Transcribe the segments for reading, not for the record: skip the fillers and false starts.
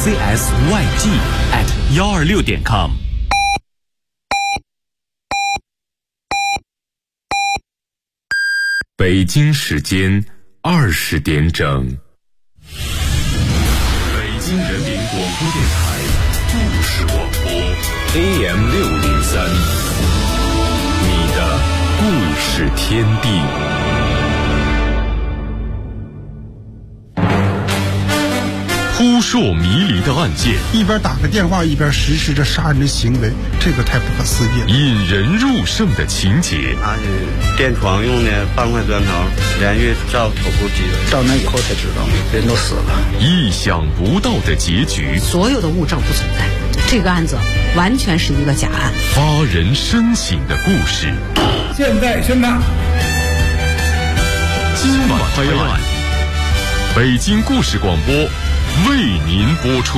CSYG@126.com。 北京时间20点整。北京人民广播电台故事广播 AM603，你的故事天地。扑朔迷离的案件， 一边打个电话一边实施着杀人的行为，这个太不可思议了。 引人入胜的情节， 他是电床用的半块砖头，连续照头部击的， 到那以后才知道人都死了。 意想不到的结局， 所有的物证不存在，这个案子完全是一个假案。 发人深省的故事， 现在宣判， 今晚拍案，北京故事广播为您播出。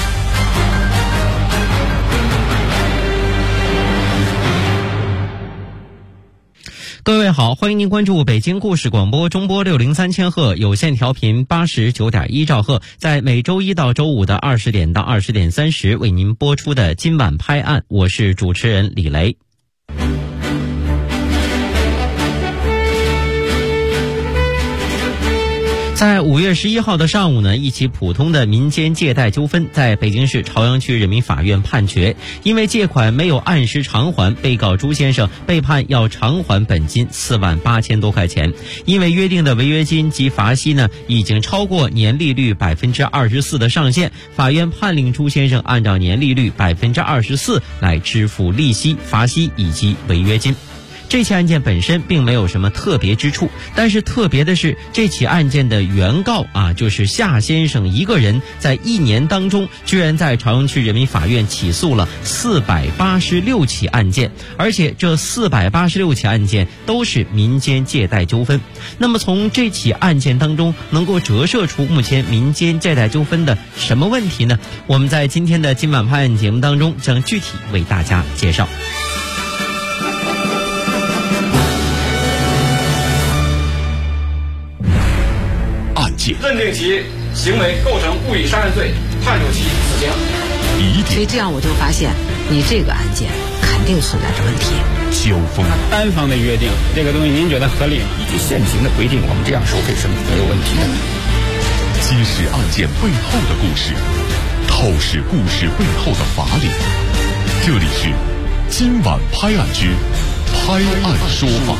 各位好，欢迎您关注北京故事广播中波603千赫有线调频89.1兆赫，在每周一到周五的20点到20点30为您播出的今晚拍案，我是主持人李雷。在5月11号的上午呢，一起普通的民间借贷纠纷在北京市朝阳区人民法院判决，因为借款没有按时偿还，被告朱先生被判要偿还本金48000多块钱。因为约定的违约金及罚息呢已经超过年利率24%的上限，法院判令朱先生按照年利率24%来支付利息、罚息以及违约金。这起案件本身并没有什么特别之处，但是特别的是这起案件的原告就是夏先生一个人，在1年当中居然在朝阳区人民法院起诉了486起案件，而且这486起案件都是民间借贷纠纷。那么从这起案件当中能够折射出目前民间借贷纠纷的什么问题呢？我们在今天的今晚拍案节目当中将具体为大家介绍。 认定其行为构成故意杀人罪，判处其死刑。 所以这样我就发现，你这个案件肯定存在着问题。 交锋， 单方的约定，这个东西您觉得合理吗？ 依据现行的规定，我们这样收费是没有问题的。 揭示案件背后的故事，透视故事背后的法理。这里是今晚拍案之拍案说法。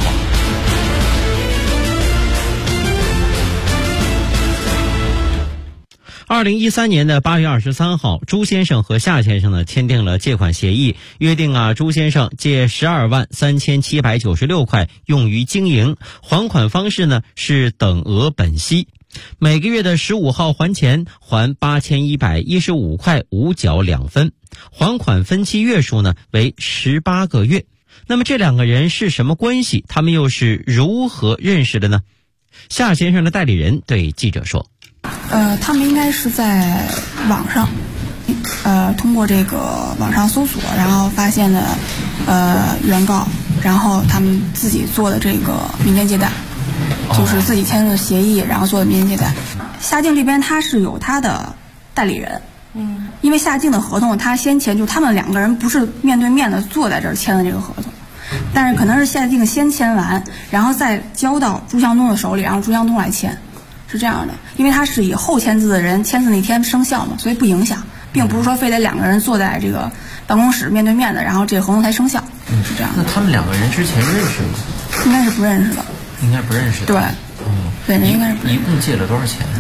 2013年的8月23号，朱先生和夏先生呢签订了借款协议，约定朱先生借123796块用于经营，还款方式呢是等额本息，每个月的15号还钱，还8115块5角2分，还款分期月数呢为18个月。那么这两个人是什么关系？他们又是如何认识的呢？夏先生的代理人对记者说， 他们应该是在网上，通过这个网上搜索，然后发现的原告，然后他们自己做的这个民间借贷，就是自己签的协议，然后做的民间借贷。夏静这边他是有他的代理人，因为夏静的合同他先前就他们两个人不是面对面的坐在这儿签的这个合同，但是可能是夏静先签完，然后再交到朱向东的手里，然后朱向东来签。是这样的，因为他是以后签字的人签字那天生效嘛，所以不影响，并不是说非得两个人坐在这个办公室面对面的，然后这个合同才生效。是这样的。 那他们两个人之前认识吗？ 应该是不认识的。 应该不认识的。 对，对，人应该是不认识。 一共借了多少钱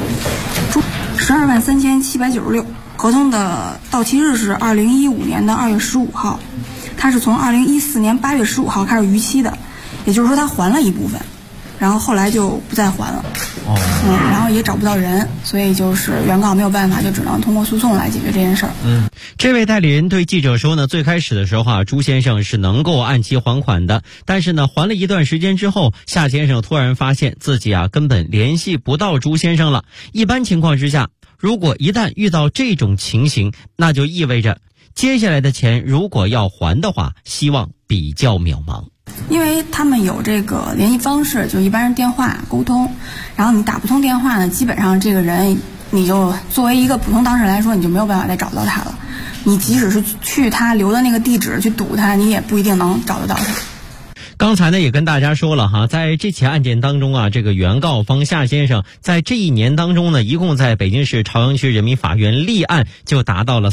？123796，合同的到期日是2015年的2月15号，他是从2014年8月15号开始逾期的，也就是说他还了一部分。然后后来就不再还了，然后也找不到人，所以就是原告没有办法，就只能通过诉讼来解决这件事儿。 这位代理人对记者说呢，最开始的时候朱先生是能够按期还款的，但是呢，还了一段时间之后，夏先生突然发现自己根本联系不到朱先生了。一般情况之下，如果一旦遇到这种情形，那就意味着接下来的钱如果要还的话，希望比较渺茫。 因为他们有这个联系方式，就一般是电话沟通，然后你打不通电话呢，基本上这个人你就作为一个普通当事人来说，你就没有办法再找到他了。你即使是去他留的那个地址去堵他，你也不一定能找得到他。 刚才呢也跟大家说了哈，在这起案件当中啊，这个原告方夏先生在这一年当中呢，一共在北京市朝阳区人民法院立案就达到了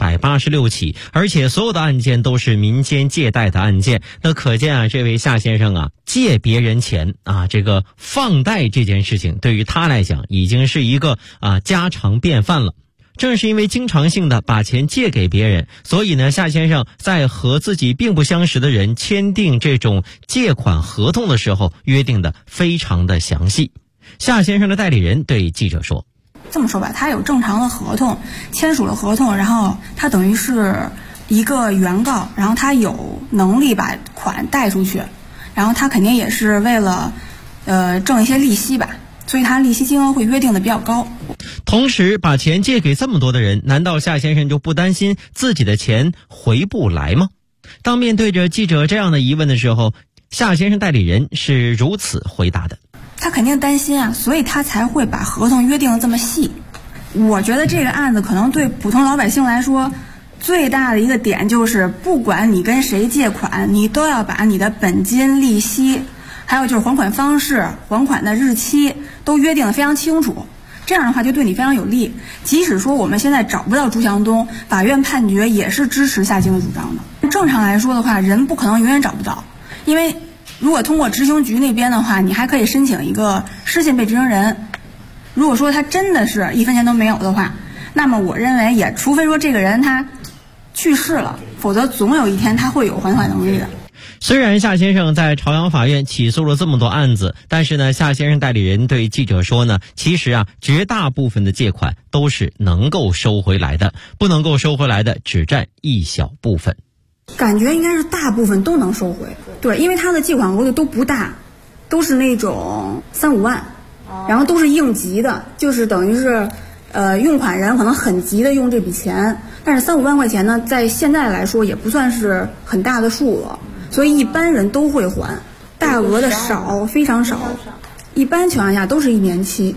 486起，而且所有的案件都是民间借贷的案件。那可见啊，这位夏先生啊，借别人钱啊，这个放贷这件事情对于他来讲已经是一个家常便饭了。正是因为经常性的把钱借给别人，所以呢，夏先生在和自己并不相识的人签订这种借款合同的时候，约定的非常的详细。夏先生的代理人对记者说：“ 这么说吧，他有正常的合同，签署了合同，然后他等于是一个原告，然后他有能力把款贷出去，然后他肯定也是为了挣一些利息吧。”所以他利息金额会约定的比较高。 同时把钱借给这么多的人，难道夏先生就不担心自己的钱回不来吗？当面对着记者这样的疑问的时候，夏先生代理人是如此回答的： 他肯定担心啊，所以他才会把合同约定的这么细。我觉得这个案子可能对普通老百姓来说最大的一个点就是，不管你跟谁借款，你都要把你的本金、利息还有就是还款方式、还款的日期都约定得非常清楚，这样的话就对你非常有利。即使说我们现在找不到朱祥东，法院判决也是支持夏先生主张的。正常来说的话，人不可能永远找不到，因为如果通过执行局那边的话，你还可以申请一个失信被执行人。如果说他真的是一分钱都没有的话，那么我认为也除非说这个人他去世了，否则总有一天他会有还款能力的。 虽然夏先生在朝阳法院起诉了这么多案子，但是呢，夏先生代理人对记者说呢，其实啊，绝大部分的借款都是能够收回来的，不能够收回来的只占一小部分。 感觉应该是大部分都能收回，对，因为他的借款额度都不大，都是那种3-5万，然后都是应急的，就是等于是用款人可能很急的用这笔钱，但是3-5万块钱呢，在现在来说也不算是很大的数额。所以一般人都会还，大额的少，非常少，一般情况下都是1年期。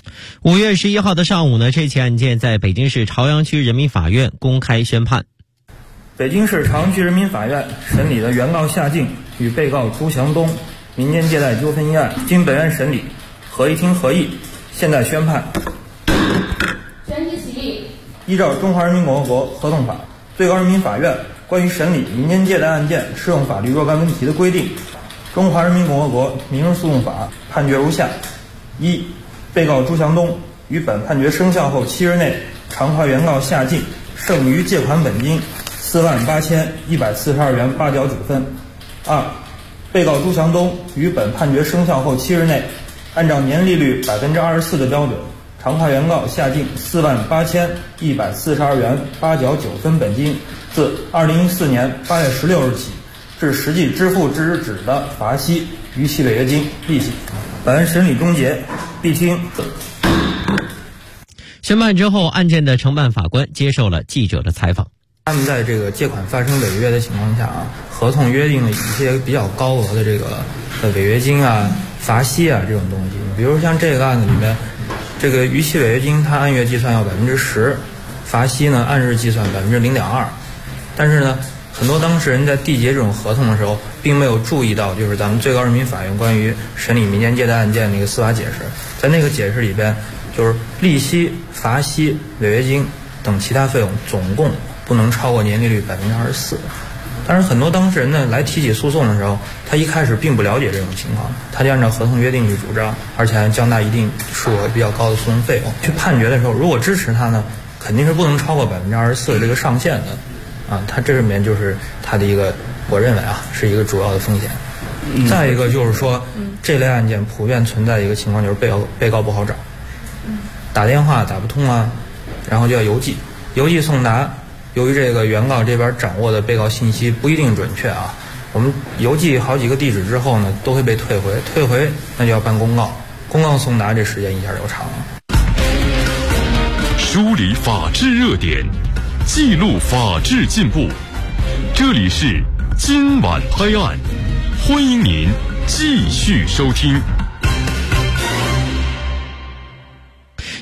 5月11号的上午呢，这起案件在北京市朝阳区人民法院公开宣判。 北京市朝阳区人民法院审理的原告夏静与被告朱祥东民间借贷纠纷一案，经本院审理，合议厅合议，现在宣判。 全体起立。 依照《中华人民共和国合同法》，最高人民法院关于审理民间借贷案件适用法律若干问题的规定，中华人民共和国民事诉讼法判决如下：一、被告朱祥东于本判决生效后7日内偿还原告夏静剩余借款本金48142元8角9分。二、被告朱祥东于本判决生效后7日内，按照年利率24%的标准，偿还原告夏静48142元8角9分本金，自2014年8月16日起至实际支付之日止的罚息、逾期违约金、利息。本案审理终结，闭听。 宣判之后，案件的承办法官接受了记者的采访。 他们在这个借款发生违约的情况下啊，合同约定了一些比较高额的这个违约金啊、罚息啊这种东西。比如像这个案子里面，这个逾期违约金它按月计算要10%，罚息呢按日计算0.2%。但是呢，很多当事人在缔结这种合同的时候，并没有注意到，就是咱们最高人民法院关于审理民间借贷案件那个司法解释，在那个解释里边，就是利息、罚息、违约金等其他费用总共不能超过年利率24%。但是很多当事人呢来提起诉讼的时候，他一开始并不了解这种情况，他就按照合同约定去主张，而且还交纳一定数额比较高的诉讼费用。去判决的时候，如果支持他呢，肯定是不能超过24%的这个上限的。它这里面就是它的一个，我认为是一个主要的风险。再一个就是说，这类案件普遍存在一个情况，就是被告不好找，打电话打不通啊，然后就要邮寄送达。由于这个原告这边掌握的被告信息不一定准确啊，我们邮寄好几个地址之后呢，都会被退回那就要办公告送达，这时间一下就长了。 梳理法治热点，记录法治进步，这里是今晚拍案，欢迎您继续收听。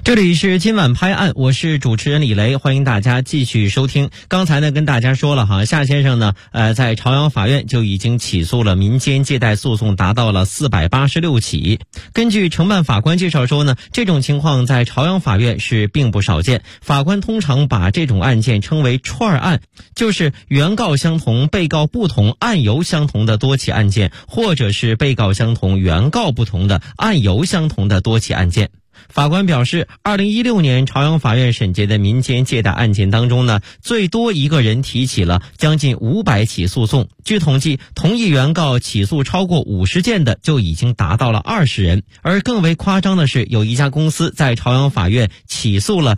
这里是今晚拍案，我是主持人李雷，欢迎大家继续收听。刚才呢跟大家说了哈，夏先生呢在朝阳法院就已经起诉了民间借贷诉讼，达到了486起。根据承办法官介绍说呢，这种情况在朝阳法院是并不少见，法官通常把这种案件称为串案，就是原告相同被告不同案由相同的多起案件，或者是被告相同原告不同的案由相同的多起案件。法官表示，2016年朝阳法院审结的民间借贷案件当中呢，最多一个人提起了将近500起诉讼。据统计，同一原告起诉超过50件的就已经达到了20人。而更为夸张的是，有一家公司在朝阳法院起诉了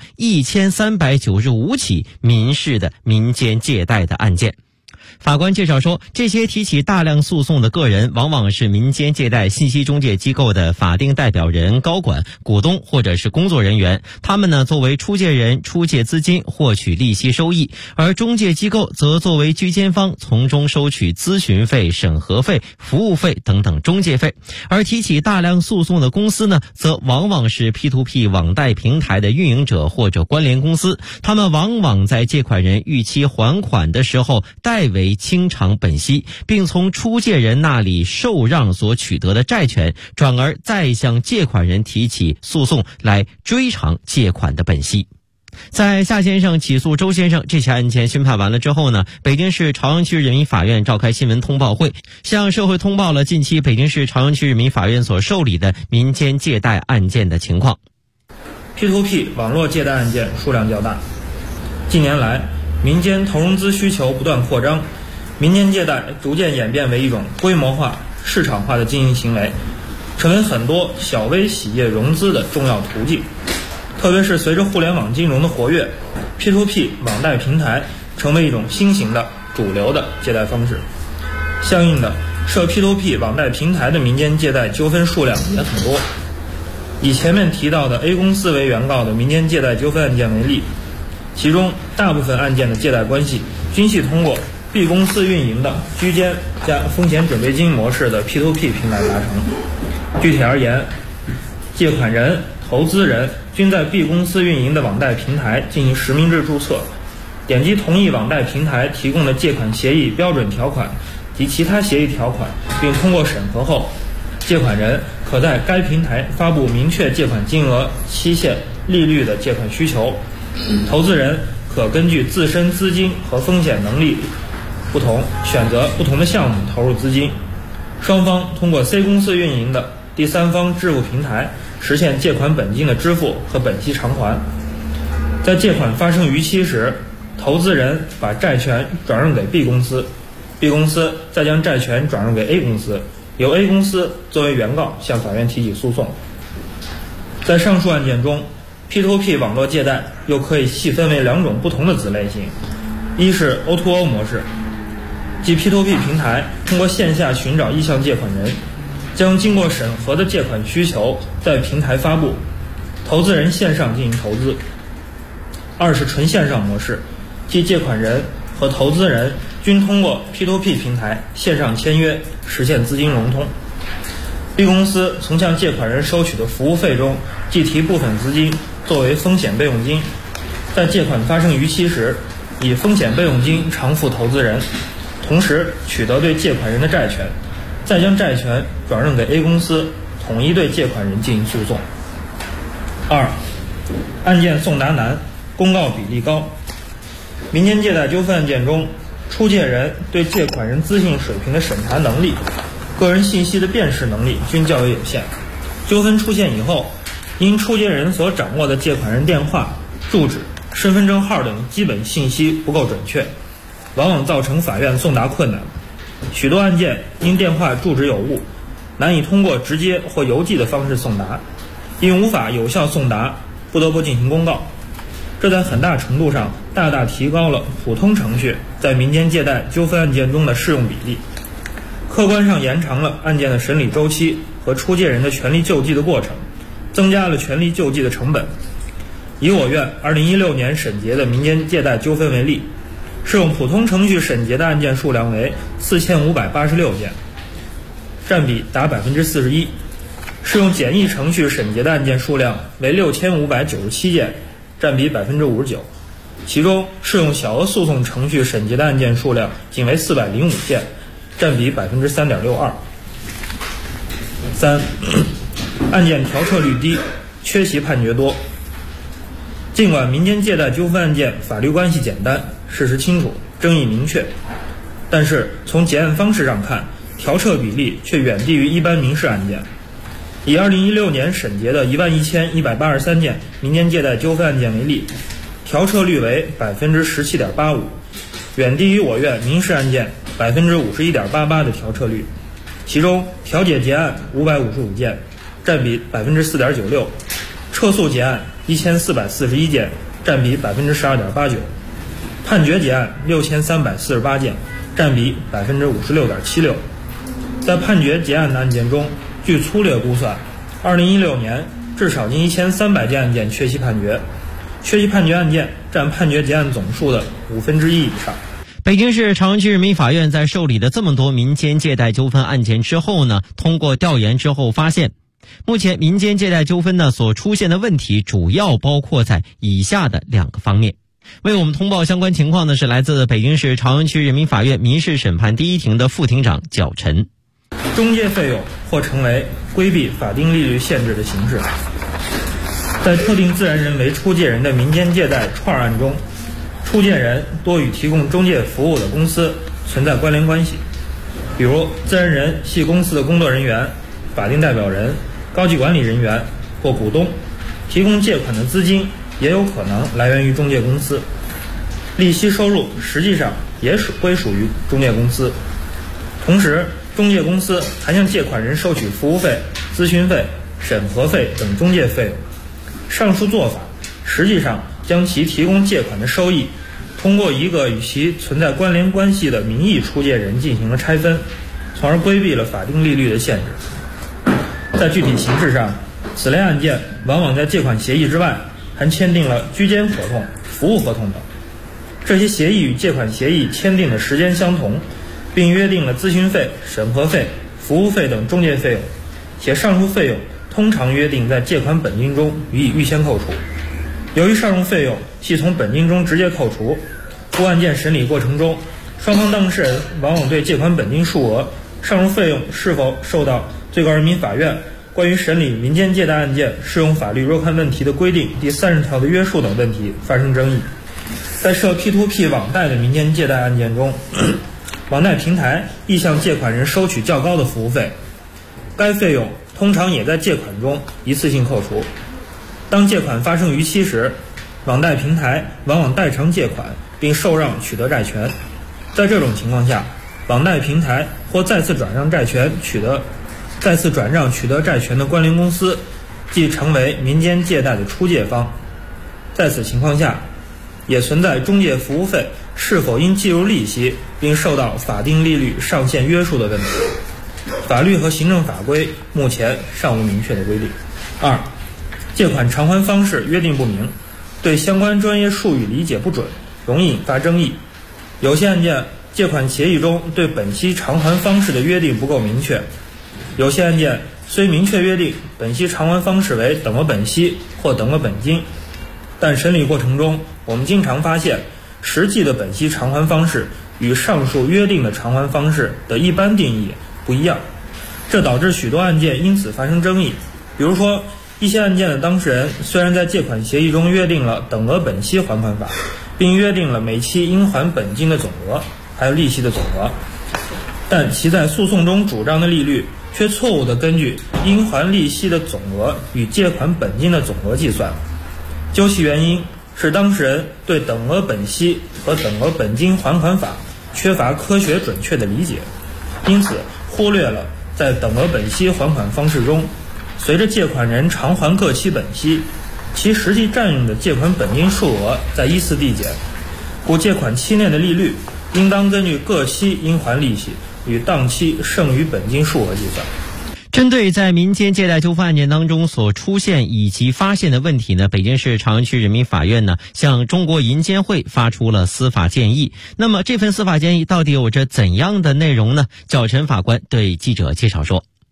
1395起民事的民间借贷的案件。法官介绍说，这些提起大量诉讼的个人往往是民间借贷信息中介机构的法定代表人、高管、股东或者是工作人员，他们呢作为出借人出借资金获取利息收益，而中介机构则作为居间方，从中收取咨询费、审核费、服务费等等中介费。而提起大量诉讼的公司呢，则往往是 P2P 网贷平台的运营者或者关联公司，他们往往在借款人逾期还款的时候代为清偿本息，并从出借人那里受让所取得的债权，转而再向借款人提起诉讼来追偿借款的本息。在夏先生起诉周先生这起案件宣判完了之后呢，北京市朝阳区人民法院召开新闻通报会，向社会通报了近期北京市朝阳区人民法院所受理的民间借贷案件的情况。 P2P 网络借贷案件数量较大，近年来民间投融资需求不断扩张，民间借贷逐渐演变为一种规模化、市场化的经营行为，成为很多小微企业融资的重要途径。特别是随着互联网金融的活跃， P2P 网贷平台成为一种新型的主流的借贷方式。相应的，涉 P2P 网贷平台的民间借贷纠纷数量也很多。以前面提到的 A 公司为原告的民间借贷纠纷案件为例，其中大部分案件的借贷关系均系通过 B 公司运营的居间加风险准备金模式的 P2P 平台达成。具体而言，借款人、投资人均在 B 公司运营的网贷平台进行实名制注册，点击同意网贷平台提供的借款协议标准条款及其他协议条款，并通过审核后，借款人可在该平台发布明确借款金额、期限、利率的借款需求，投资人可根据自身资金和风险能力不同，选择不同的项目投入资金。双方通过 C 公司运营的第三方支付平台实现借款本金的支付和本息偿还。在借款发生逾期时，投资人把债权转让给 B 公司， B 公司再将债权转让给 A 公司，由 A 公司作为原告向法院提起诉讼。在上述案件中， P2P 网络借贷又可以细分为两种不同的子类型。一是 O2O 模式，即 P2P 平台通过线下寻找意向借款人，将经过审核的借款需求在平台发布，投资人线上进行投资。二是纯线上模式，即借款人和投资人均通过 P2P 平台线上签约，实现资金融通。B 公司从向借款人收取的服务费中计提部分资金作为风险备用金，在借款发生逾期时，以风险备用金偿付投资人，同时取得对借款人的债权，再将债权转让给 A 公司，统一对借款人进行诉讼。二、案件送达难，公告比例高。民间借贷纠纷案件中，出借人对借款人资信水平的审查能力、个人信息的辨识能力均较为有限。纠纷出现以后，因出借人所掌握的借款人电话、住址、身份证号等基本信息不够准确，往往造成法院送达困难。许多案件因电话住址有误，难以通过直接或邮寄的方式送达，因无法有效送达，不得不进行公告。这在很大程度上大大提高了普通程序在民间借贷纠纷案件中的适用比例，客观上延长了案件的审理周期和出借人的权利救济的过程，增加了权利救济的成本。以我院2016年审结的民间借贷纠纷为例，适用普通程序审结的案件数量为4586件，占比达41%。 适用简易程序审结的案件数量为6597件，占比59%，其中适用小额诉讼程序审结的案件数量仅为405件，占比3.62%。3. 案件调彻率低，缺席判决多。尽管民间借贷纠纷案件法律关系简单，事实清楚，争议明确，但是从结案方式上看，调彻比例却远低于一般民事案件。以2016年审结的11183件民间借贷纠纷案件为例，调彻率为17.85%，远低于我院民事案件51.88%的调彻率。其中调解结案555件，占比4.96%，撤诉结案1441件，占比12.89%，判决结案6348件，占比56.76%。在判决结案的案件中，据粗略估算，2016年至少近1300件案件缺席判决，缺席判决案件占判决结案总数的1/5以上。 北京市朝阳区人民法院在受理了这么多民间借贷纠纷案件之后呢，通过调研之后发现，目前民间借贷纠纷呢所出现的问题主要包括在以下的2个方面。为我们通报相关情况的是来自北京市朝阳区人民法院民事审判第1庭的副庭长脚陈。 中介费用或成为规避法定利率限制的形式。在特定自然人为出借人的民间借贷串案中，出借人多与提供中介服务的公司存在关联关系，比如自然人系公司的工作人员、法定代表人、高级管理人员或股东，提供借款的资金也有可能来源于中介公司，利息收入实际上也归属于中介公司。同时，中介公司还向借款人收取服务费、咨询费、审核费等中介费用。上述做法实际上将其提供借款的收益通过一个与其存在关联关系的名义出借人进行了拆分，从而规避了法定利率的限制。在具体形式上，此类案件往往在借款协议之外还签订了居间合同、服务合同等。这些协议与借款协议签订的时间相同，并约定了咨询费、审核费、服务费等中介费用，且上述费用通常约定在借款本金中予以预先扣除。由于上述费用系从本金中直接扣除，故案件审理过程中，双方当事人往往对借款本金数额、上述费用是否受到最高人民法院关于审理民间借贷案件适用法律若干问题的规定第30条的约束等问题发生争议。在涉 P2P 网贷的民间借贷案件中，网贷平台亦向借款人收取较高的服务费，该费用通常也在借款中一次性扣除。当借款发生逾期时，网贷平台往往代偿借款并受让取得债权。在这种情况下，网贷平台或再次转让取得债权的关联公司即成为民间借贷的出借方。在此情况下，也存在中介服务费是否应计入利息并受到法定利率上限约束的问题。法律和行政法规目前尚无明确的规定。2. 借款偿还方式约定不明，对相关专业术语理解不准，容易引发争议。有些案件借款协议中对本息偿还方式的约定不够明确，有些案件虽明确约定本息偿还方式为等额本息或等额本金，但审理过程中我们经常发现实际的本息偿还方式与上述约定的偿还方式的一般定义不一样，这导致许多案件因此发生争议。比如说，一些案件的当事人虽然在借款协议中约定了等额本息还款法，并约定了每期应还本金的总额还有利息的总额，但其在诉讼中主张的利率却错误地根据应还利息的总额与借款本金的总额计算。究其原因是当事人对等额本息和等额本金还款法缺乏科学准确的理解，因此忽略了在等额本息还款方式中，随着借款人偿还各期本息，其实际占用的借款本金数额在依次递减，故借款期内的利率应当根据各期应还利息与当期剩余本金数额计算。 针对在民间借贷纠纷案件当中所出现以及发现的问题呢，北京市朝阳区人民法院呢向中国银监会发出了司法建议。那么这份司法建议到底有着怎样的内容呢？脚陈法官对记者介绍说，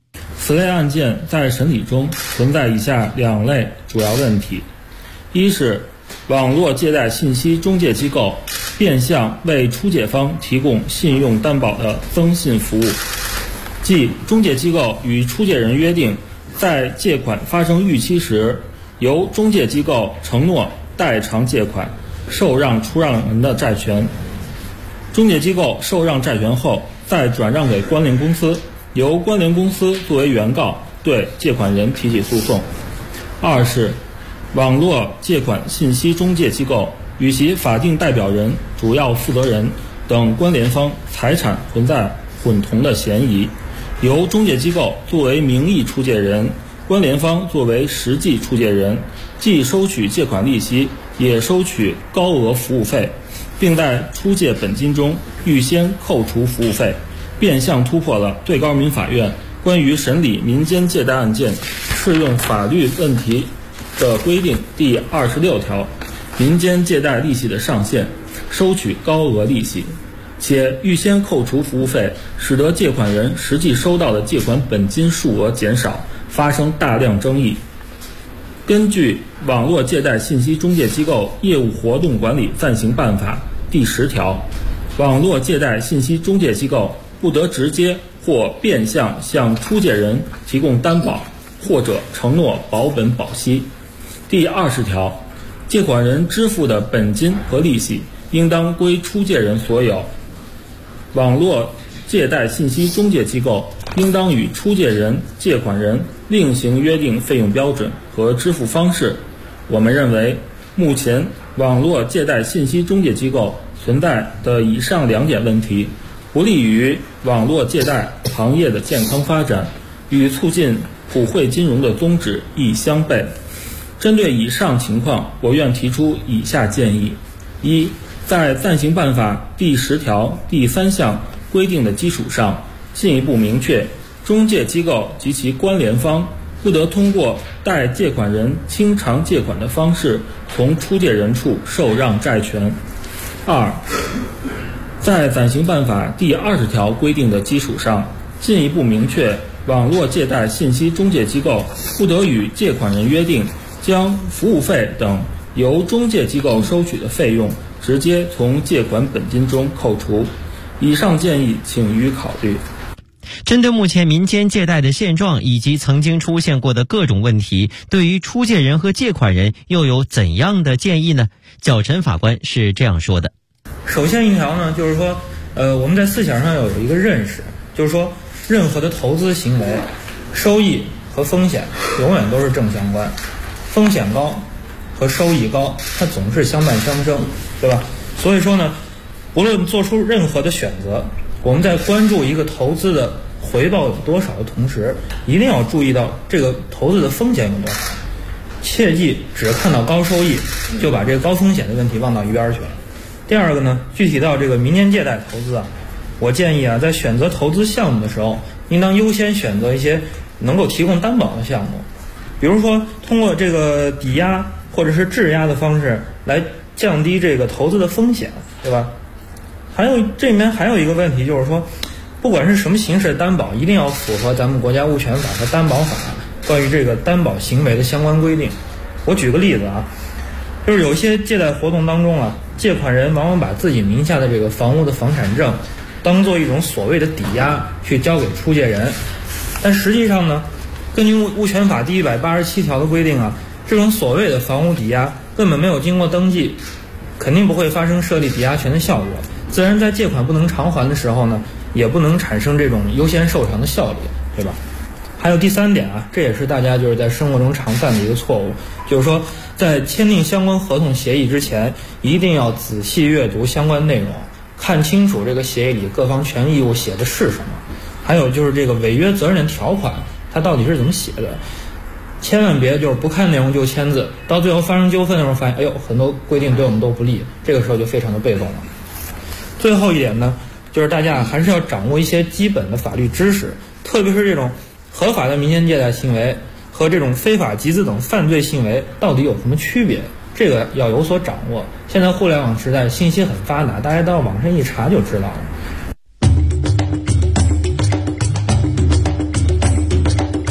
此类案件在审理中存在以下2类主要问题：一是网络借贷信息中介机构变相为出借方提供信用担保的增信服务，即中介机构与出借人约定，在借款发生逾期时，由中介机构承诺代偿借款，受让出让人的债权，中介机构受让债权后再转让给关联公司，由关联公司作为原告对借款人提起诉讼。二是网络借款信息中介机构与其法定代表人、主要负责人等关联方财产存在混同的嫌疑，由中介机构作为名义出借人，关联方作为实际出借人，既收取借款利息，也收取高额服务费，并在出借本金中预先扣除服务费，变相突破了最高人民法院关于审理民间借贷案件适用法律问题的规定第26条，民间借贷利息的上限，收取高额利息，且预先扣除服务费，使得借款人实际收到的借款本金数额减少，发生大量争议。根据《网络借贷信息中介机构业务活动管理暂行办法》第10条，网络借贷信息中介机构不得直接或变相向出借人提供担保或者承诺保本保息。第20条，借款人支付的本金和利息应当归出借人所有，网络借贷信息中介机构应当与出借人、借款人另行约定费用标准和支付方式。我们认为，目前网络借贷信息中介机构存在的以上2点问题，不利于网络借贷行业的健康发展，与促进普惠金融的宗旨亦相悖。针对以上情况，我愿提出以下建议：一，在暂行办法第10条第3项规定的基础上，进一步明确，中介机构及其关联方不得通过代借款人清偿借款的方式从出借人处受让债权。二，在暂行办法第20条规定的基础上，进一步明确，网络借贷信息中介机构不得与借款人约定将服务费等由中介机构收取的费用直接从借款本金中扣除。以上建议请予考虑。 针对目前民间借贷的现状以及曾经出现过的各种问题，对于出借人和借款人又有怎样的建议呢？较晨法官是这样说的： 首先一条呢，就是说，我们在思想上有一个认识，就是说，任何的投资行为，收益和风险永远都是正相关，风险高和收益高，它总是相伴相生，对吧？所以说呢，无论做出任何的选择，我们在关注一个投资的回报有多少的同时，一定要注意到这个投资的风险有多少，切记只看到高收益就把这个高风险的问题忘到一边去了。第二个呢，具体到这个民间借贷投资啊，我建议啊，在选择投资项目的时候，应当优先选择一些能够提供担保的项目，比如说通过这个抵押或者是质押的方式来降低这个投资的风险，对吧？这里面还有一个问题，就是说，不管是什么形式的担保，一定要符合咱们国家物权法和担保法关于这个担保行为的相关规定。我举个例子啊，就是有一些借贷活动当中啊，借款人往往把自己名下的这个房屋的房产证当做一种所谓的抵押去交给出借人，但实际上呢，根据物权法第187条的规定啊，这种所谓的房屋抵押根本没有经过登记，肯定不会发生设立抵押权的效果，自然在借款不能偿还的时候呢，也不能产生这种优先受偿的效力，对吧？还有第3点啊，这也是大家就是在生活中常犯的一个错误，就是说在签订相关合同协议之前，一定要仔细阅读相关内容，看清楚这个协议里各方权利义务写的是什么，还有就是这个违约责任条款它到底是怎么写的，千万别就是不看内容就签字，到最后发生纠纷的时候发现，哎呦，很多规定对我们都不利，这个时候就非常的被动了。最后一点呢，就是大家还是要掌握一些基本的法律知识，特别是这种合法的民间借贷行为和这种非法集资等犯罪行为到底有什么区别，这个要有所掌握。现在互联网时代信息很发达，大家到网上一查就知道了。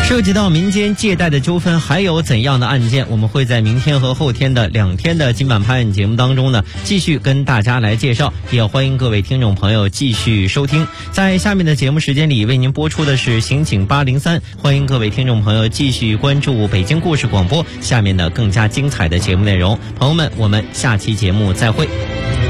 涉及到民间借贷的纠纷还有怎样的案件，我们会在明天和后天的2天的今晚拍案节目当中呢继续跟大家来介绍，也欢迎各位听众朋友继续收听。在下面的节目时间里为您播出的是刑警803，欢迎各位听众朋友继续关注北京故事广播下面的更加精彩的节目内容。朋友们，我们下期节目再会。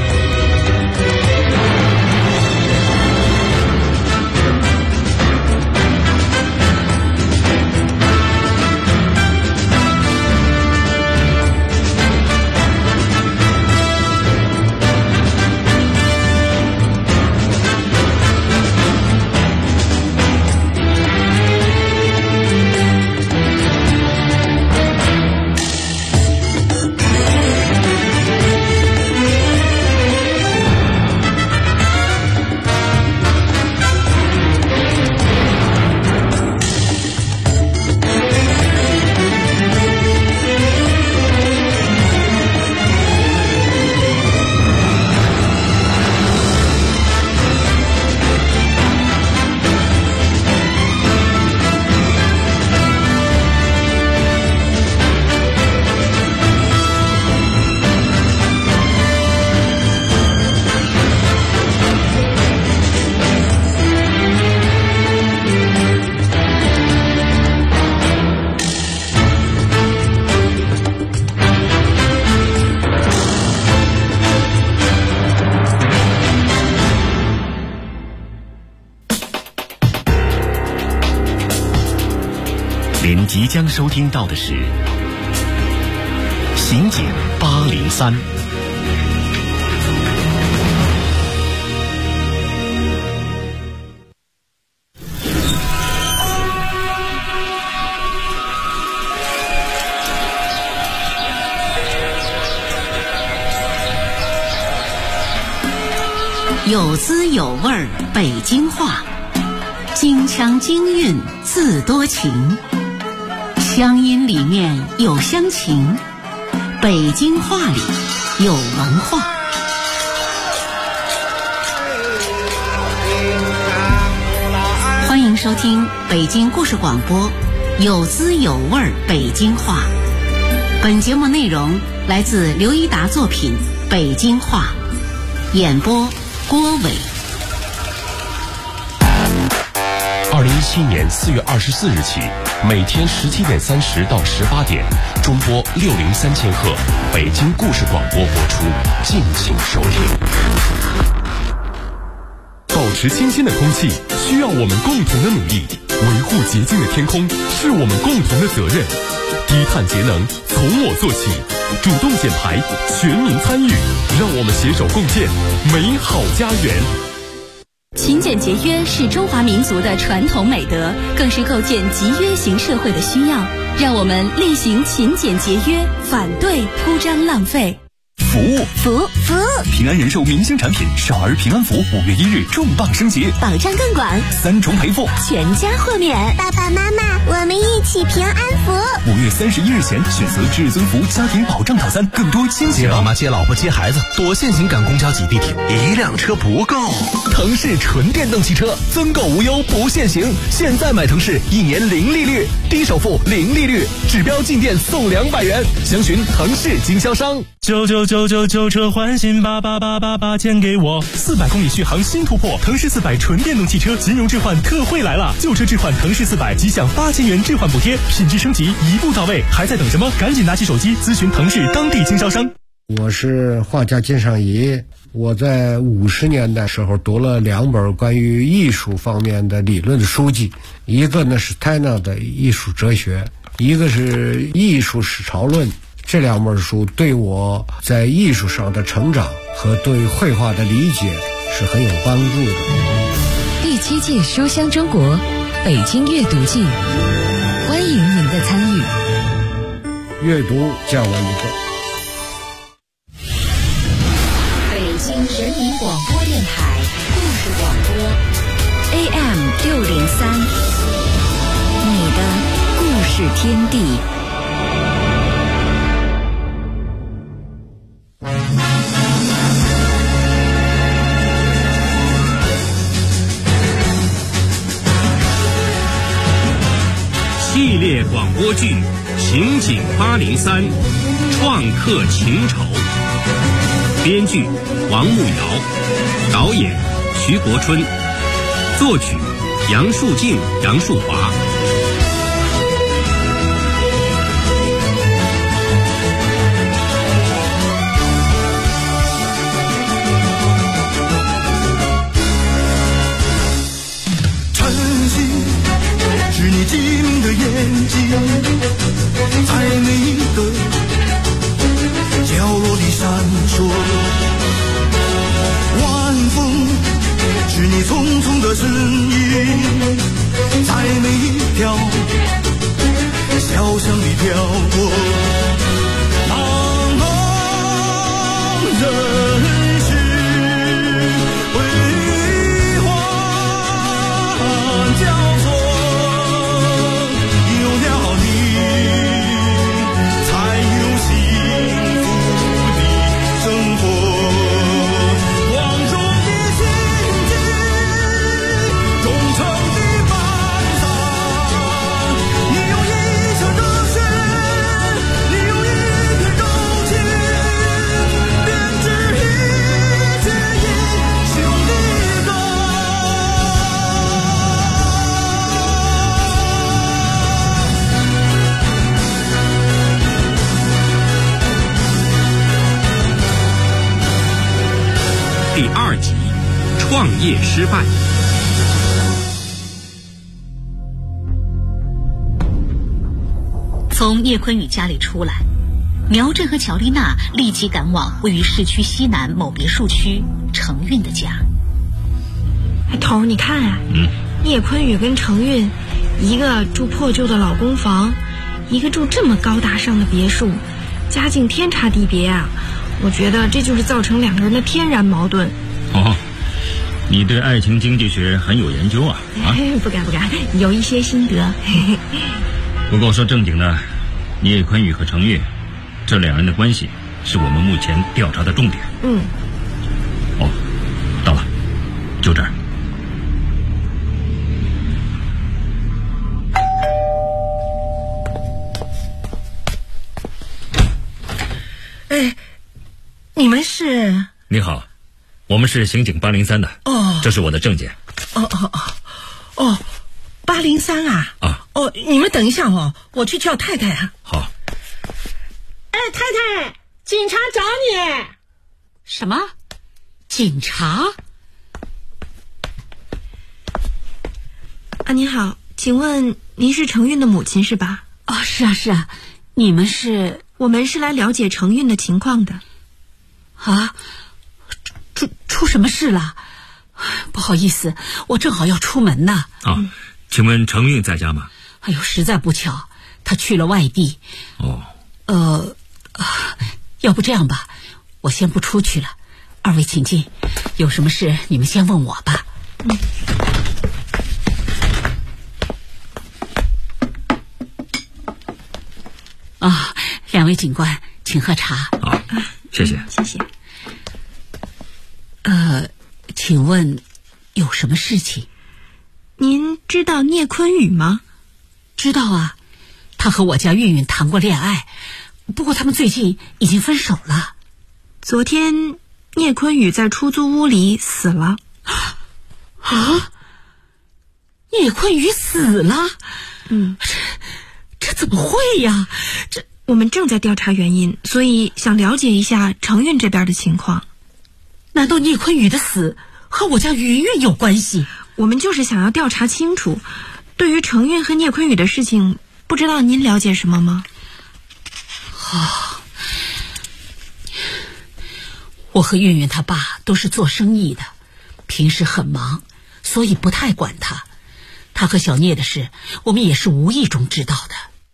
您即将收听到的是刑警803。 有滋有味儿北京话，京腔京韵字多情，乡音里面有乡情，北京话里有文化。欢迎收听北京故事广播，有滋有味儿北京话。本节目内容来自刘一达作品《北京话》，演播郭伟。 2017年4月24日起，每天17点30到18点，中波603千赫，北京故事广播播出，敬请收听。 保持清新的空气，需要我们共同的努力；维护洁净的天空，是我们共同的责任。低碳节能，从我做起，主动减排，全民参与，让我们携手共建美好家园。 勤俭节约是中华民族的传统美德，更是构建集约型社会的需要。让我们厉行勤俭节约，反对铺张浪费。 服务，平安人寿明星产品少儿平安符5月1日重磅升级， 保障更广 ，3重赔付， 全家豁免。爸爸妈妈，我们一起平安符。 5月31日前选择至尊福家庭保障套餐，更多亲情。 接爸妈、接老婆、接孩子，多线行赶公交挤地铁， 一辆车不够。 腾势纯电动汽车，增购无忧不限行。现在买腾势，1年0利率，低首付0利率，指标进店送200元。详询腾势经销商。 999车换新8888钱给我，400公里续航新突破，腾势400纯电动汽车金融置换特惠来了，旧车置换腾势400即享8000元置换补贴，品质升级一步到位，还在等什么？赶紧拿起手机咨询腾势当地经销商。 我是画家金尚仪，我在50年代时候读了2本关于艺术方面的理论的书籍，一个呢是泰纳的艺术哲学，一个是艺术史潮论。这2本书对我在艺术上的成长和对绘画的理解是很有帮助的。 第7届书香中国北京阅读季，欢迎您的参与。 阅读降温一个。 北京人民广播电台故事广播 AM 603，你的故事天地。 广播剧《刑警803》，创客情仇。编剧王慕瑶，导演徐国春，作曲杨树静、杨树华。 是你机灵的眼睛，在每一个角落里闪烁。晚风是你匆匆的身影，在每一条小巷里飘过。茫茫人世辉煌交错。 第2集，创业失败。 从聂坤宇家里出来，苗振和乔丽娜立即赶往位于市区西南某别墅区程运的家。 头，你看啊，聂坤宇跟程运，一个住破旧的老公房，一个住这么高大上的别墅，家境天差地别啊。我觉得这就是造成两个人的天然矛盾。 哦，你对爱情经济学很有研究啊？ 不敢，有一些心得。 不过说正经的，聂坤宇和程运这两人的关系是我们目前调查的重点。哦，到了，就这儿。 你们是？ 你好，我们是刑警803的。 哦， 这是我的证件。 哦，803啊。哦，你们等一下哦，我去叫太太啊。 好。 哎，太太，警察找你。 什么？警察？ 啊，您好，请问您是程运的母亲是吧？ 哦，是啊，你们是？ 我们是来了解程运的情况的。 啊，出什么事了？不好意思，我正好要出门呢。 请问程运在家吗？ 哎呦，实在不巧，他去了外地。要不这样吧，我先不出去了，二位请进，有什么事你们先问我吧。两位警官，请喝茶。 好，谢谢。 谢谢。 请问有什么事情？ 您知道聂坤宇吗？ 知道啊，他和我家韵韵谈过恋爱，不过他们最近已经分手了。 昨天聂坤宇在出租屋里死了。 啊？聂坤宇死了？这怎么会呀？ 我们正在调查原因，所以想了解一下程运这边的情况。 难道聂坤宇的死和我家云云有关系？ 我们就是想要调查清楚。对于程运和聂坤宇的事情，不知道您了解什么吗？ 我和韵韵他爸都是做生意的，平时很忙，所以不太管他。他和小聂的事，我们也是无意中知道的。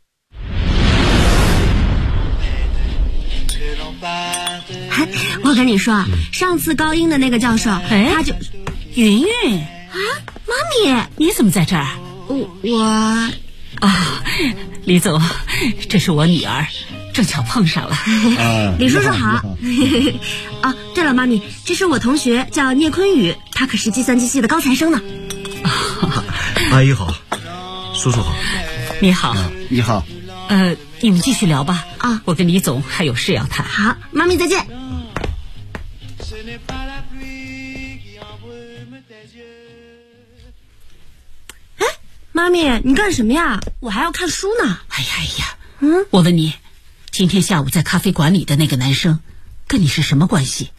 我跟你说，上次高英的那个教授，他就云云啊，妈咪， 你怎么在这儿？ 我李总，这是我女儿，正巧碰上了。 李叔叔好。对了，妈咪，这是我同学，叫聂坤宇，他可是计算机系的高材生呢。 阿姨好，叔叔好。 你好。 你好。 你们继续聊吧。我跟李总还有事要谈。 好，妈咪再见。哎，妈咪，你干什么呀？我还要看书呢。 哎呀，我问你，今天下午在咖啡馆里的那个男生，跟你是什么关系？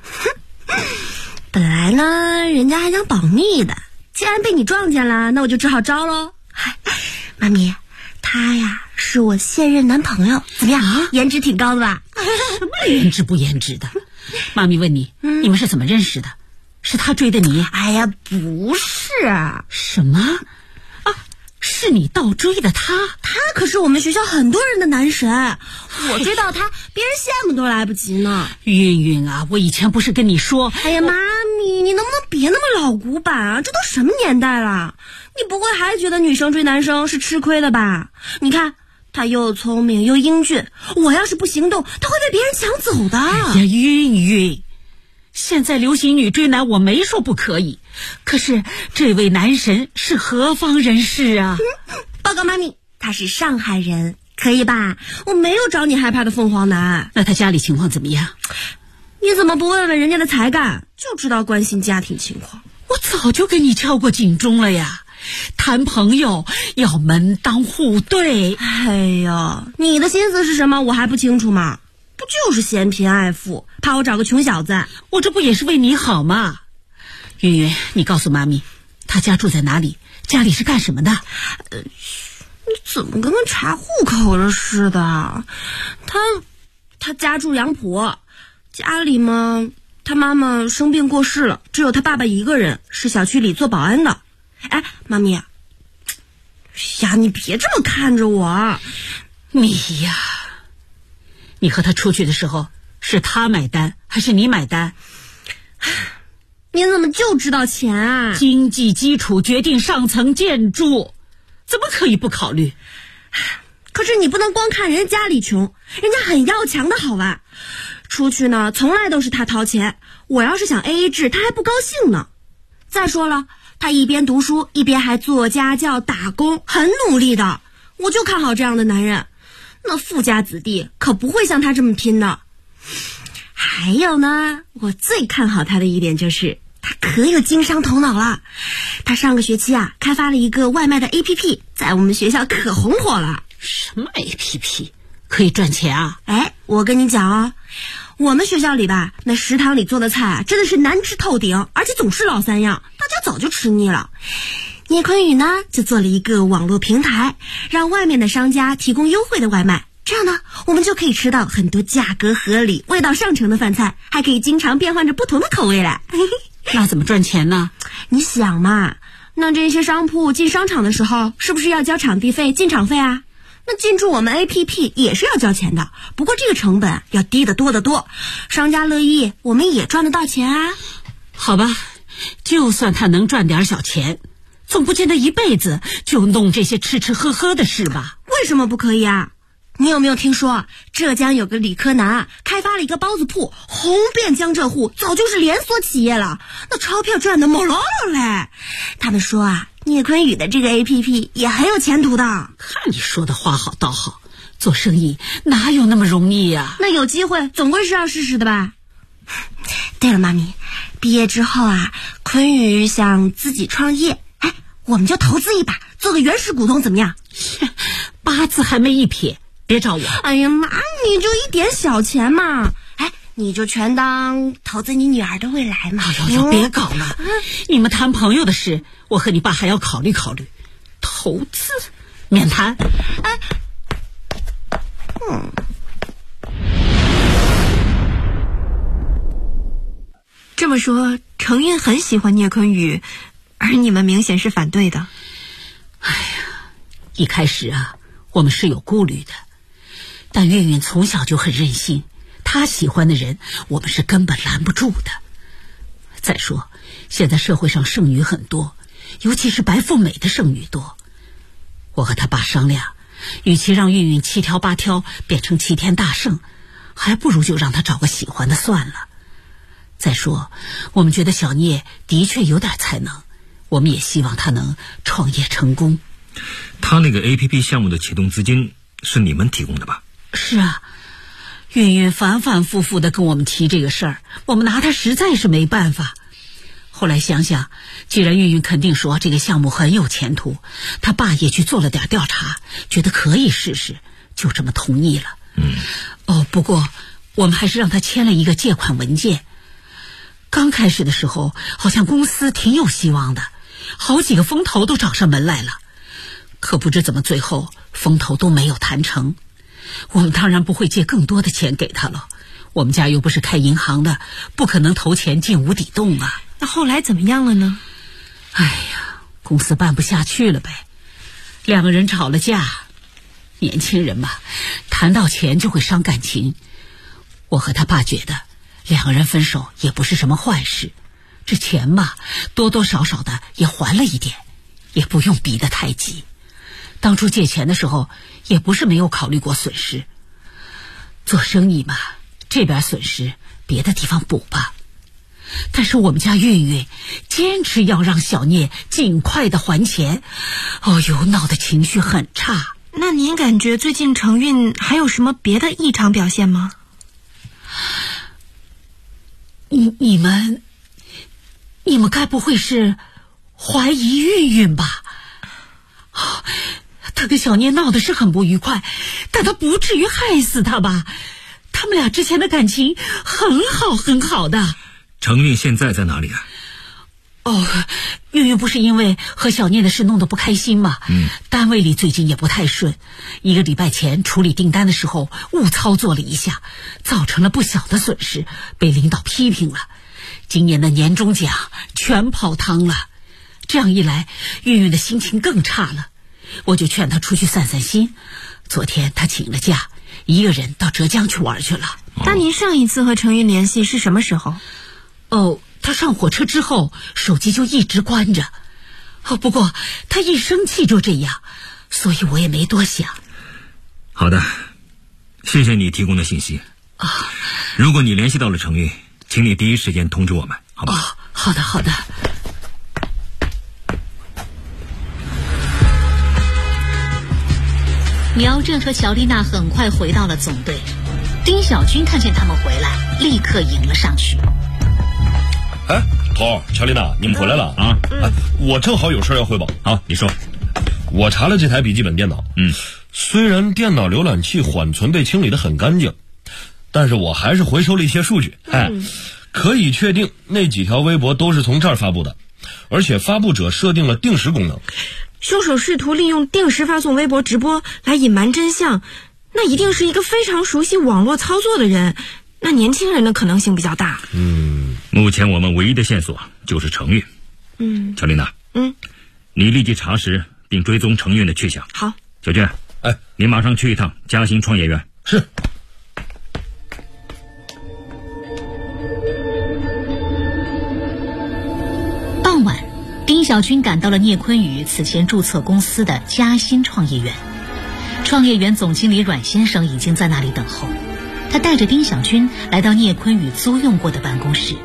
本来呢，人家还想保密的，既然被你撞见了，那我就只好招喽。妈咪，他呀是我现任男朋友，怎么样？颜值挺高的吧？ 什么颜值不颜值的？妈咪问你，你们是怎么认识的？是他追的你？ 哎呀，不是。 什么？是你倒追的他？ 他可是我们学校很多人的男神，我追到他，别人羡慕都来不及呢。 韵韵啊，我以前不是跟你说？ 哎呀，妈咪，你能不能别那么老古板啊？这都什么年代了？你不会还觉得女生追男生是吃亏的吧？你看他又聪明又英俊，我要是不行动，他会被别人抢走的。 哎呀，韵韵，现在流行女追男，我没说不可以，可是这位男神是何方人士啊？ 报告妈咪，他是上海人，可以吧？我没有找你害怕的凤凰男。 那他家里情况怎么样？ 你怎么不问问人家的才干，就知道关心家庭情况？ 我早就给你敲过警钟了呀，谈朋友要门当户对。 哎呀，你的心思是什么？我还不清楚吗？不就是嫌贫爱富，怕我找个穷小子？ 我这不也是为你好吗？云云，你告诉妈咪，他家住在哪里？家里是干什么的？ 你怎么跟查户口了似的？他家住杨浦，家里嘛，他妈妈生病过世了，只有他爸爸一个人，是小区里做保安的。哎，妈咪呀，你别这么看着我。 你呀，你和他出去的时候，是他买单还是你买单？ 你怎么就知道钱啊？ 经济基础决定上层建筑，怎么可以不考虑？ 可是你不能光看人家家里穷，人家很要强的好吧？出去呢，从来都是他掏钱，我要是想 AA 制，他还不高兴呢。再说了，他一边读书一边还做家教打工，很努力的，我就看好这样的男人。那富家子弟可不会像他这么拼的。还有呢，我最看好他的一点就是他可有经商头脑了。他上个学期开发了一个外卖的 APP， 在我们学校可红火了。 什么 APP 可以赚钱啊？ 哎，我跟你讲我们学校里吧，那食堂里做的菜真的是难吃透顶，而且总是老三样，大家早就吃腻了。聂坤宇呢就做了一个网络平台，让外面的商家提供优惠的外卖，这样呢我们就可以吃到很多价格合理、味道上乘的饭菜，还可以经常变换着不同的口味来。 那怎么赚钱呢？ 你想嘛，那这些商铺进商场的时候，是不是要交场地费、进场费啊？那进驻我们 APP 也是要交钱的，不过这个成本要低得多得多，商家乐意，我们也赚得到钱啊。 好吧，就算他能赚点小钱，总不见得一辈子就弄这些吃吃喝喝的事吧？ 为什么不可以啊？你有没有听说浙江有个理科男开发了一个包子铺，红遍江浙沪，早就是连锁企业了，那钞票赚得mol喽喽嘞。他们说聂坤宇的这个 APP 也很有前途的。 看你说的话好道好，做生意哪有那么容易呀？ 那有机会总归是要试试的吧。对了，妈咪，毕业之后坤宇想自己创业，我们就投资一把，做个原始股东怎么样 ？8字还没一撇，别找我。 哎呀妈，你就一点小钱嘛，你就全当投资你女儿的未来嘛。 别搞了，你们谈朋友的事，我和你爸还要考虑考虑。投资免谈。 这么说，程韵很喜欢聂坤宇，而你们明显是反对的。 哎呀，一开始我们是有顾虑的，但韵韵从小就很任性，她喜欢的人我们是根本拦不住的。再说现在社会上剩女很多，尤其是白富美的剩女多。我和他爸商量，与其让韵韵7挑8挑变成齐天大圣，还不如就让她找个喜欢的算了。再说我们觉得小聂的确有点才能，我们也希望他能创业成功。 他那个 APP 项目的启动资金是你们提供的吧？ 是啊，韵韵反反复复的跟我们提这个事儿，我们拿他实在是没办法。后来想想，既然韵韵肯定说这个项目很有前途，他爸也去做了点调查，觉得可以试试，就这么同意了。不过我们还是让他签了一个借款文件。刚开始的时候好像公司挺有希望的，好几个风投都找上门来了，可不知怎么最后风投都没有谈成。我们当然不会借更多的钱给他了，我们家又不是开银行的，不可能投钱进无底洞啊。 那后来怎么样了呢？ 哎呀，公司办不下去了呗，两个人吵了架。年轻人嘛，谈到钱就会伤感情。我和他爸觉得两个人分手也不是什么坏事，这钱嘛，多多少少的也还了一点，也不用逼得太急。当初借钱的时候也不是没有考虑过损失，做生意嘛，这边损失别的地方补吧。但是我们家韵韵坚持要让小聂尽快的还钱，闹得情绪很差。 那您感觉最近程韵还有什么别的异常表现吗？ 你们该不会是怀疑韵韵吧？他跟小聂闹的是很不愉快，但他不至于害死他吧？他们俩之前的感情很好很好的。 程韵现在在哪里啊？ 韵韵不是因为和小聂的事弄得不开心吗？单位里最近也不太顺，1个礼拜前处理订单的时候误操作了一下，造成了不小的损失，被领导批评了。今年的年终奖全泡汤了，这样一来韵韵的心情更差了。我就劝她出去散散心，昨天她请了假，一个人到浙江去玩去了。 那您上一次和程韵联系是什么时候？ 他上火车之后手机就一直关着。不过他一生气就这样，所以我也没多想。 好的，谢谢你提供的信息。如果你联系到了程韵，请你第一时间通知我们，好吧？ 好的好的。 苗震和乔丽娜很快回到了总队，丁小军看见他们回来，立刻迎了上去。 头儿，乔丽娜，你们回来了啊？我正好有事要汇报。 好，你说。 我查了这台笔记本电脑，虽然电脑浏览器缓存被清理得很干净，但是我还是回收了一些数据。可以确定那几条微博都是从这儿发布的，而且发布者设定了定时功能。 凶手试图利用定时发送微博直播来隐瞒真相，那一定是一个非常熟悉网络操作的人，那年轻人的可能性比较大。 目前我们唯一的线索就是程韵。乔丽娜，你立即查实并追踪程韵的去向。 好。 小娟，你马上去一趟嘉兴创业园。 是。 傍晚，丁小军赶到了聂坤宇此前注册公司的嘉兴创业园。创业园总经理阮先生已经在那里等候，他带着丁小军来到聂坤宇租用过的办公室。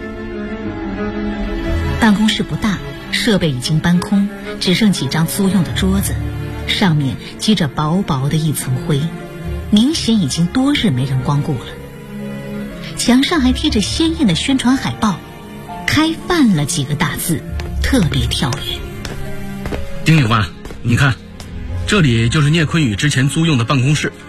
办公室不大，设备已经搬空，只剩几张租用的桌子，上面积着薄薄的一层灰，明显已经多日没人光顾了。墙上还贴着鲜艳的宣传海报，开饭了几个大字，特别跳跃。 丁警官，你看，这里就是聂坤宇之前租用的办公室。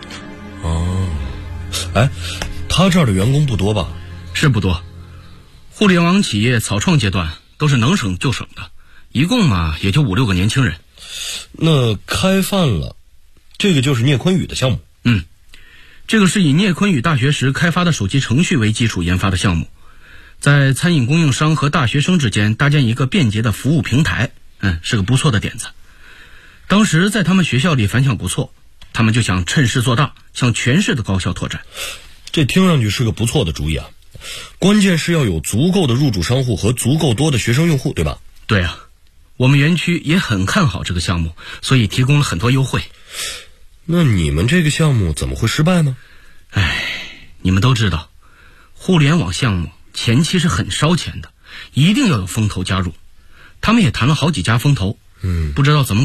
他这儿的员工不多吧？ 是不多，互联网企业草创阶段都是能省就省的，一共嘛也就5、6个年轻人。 那开饭了，这个就是聂坤宇的项目。 这个是以聂坤宇大学时开发的手机程序为基础研发的项目，在餐饮供应商和大学生之间搭建一个便捷的服务平台，是个不错的点子。当时在他们学校里反响不错，他们就想趁势做大，向全市的高校拓展。 这听上去是个不错的主意啊，关键是要有足够的入驻商户和足够多的学生用户，对吧？ 对啊，我们园区也很看好这个项目，所以提供了很多优惠。 那你们这个项目怎么会失败呢？ 你们都知道，互联网项目前期是很烧钱的，一定要有风投加入。他们也谈了好几家风投，不知道怎么搞的，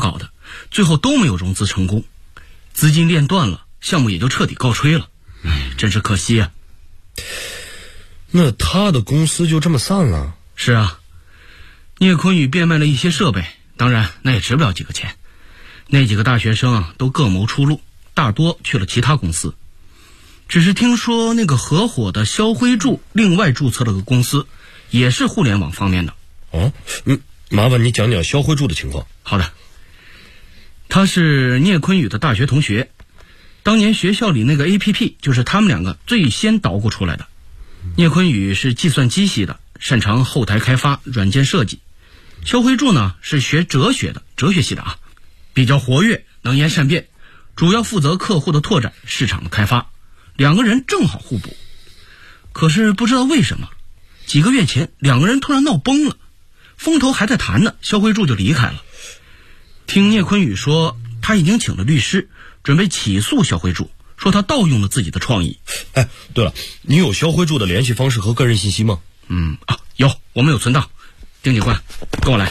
最后都没有融资成功，资金链断了，项目也就彻底告吹了。真是可惜啊。 那他的公司就这么散了？ 是啊，聂坤宇变卖了一些设备，当然那也值不了几个钱。那几个大学生都各谋出路，大多去了其他公司。只是听说那个合伙的肖辉柱另外注册了个公司，也是互联网方面的。 麻烦你讲讲肖辉柱的情况。 好的，他是聂坤宇的大学同学，当年学校里那个 APP 就是他们两个最先捣鼓出来的。聂坤宇是计算机系的，擅长后台开发、软件设计。肖辉柱呢是学哲学的，哲学系的比较活跃，能言善辩，主要负责客户的拓展、市场的开发。两个人正好互补。可是不知道为什么，几个月前两个人突然闹崩了，风头还在谈呢，肖辉柱就离开了。听聂坤宇说，他已经请了律师，准备起诉肖辉柱，说他盗用了自己的创意。 对了，你有肖辉柱的联系方式和个人信息吗？ 有，我们有存档。丁警官，跟我来。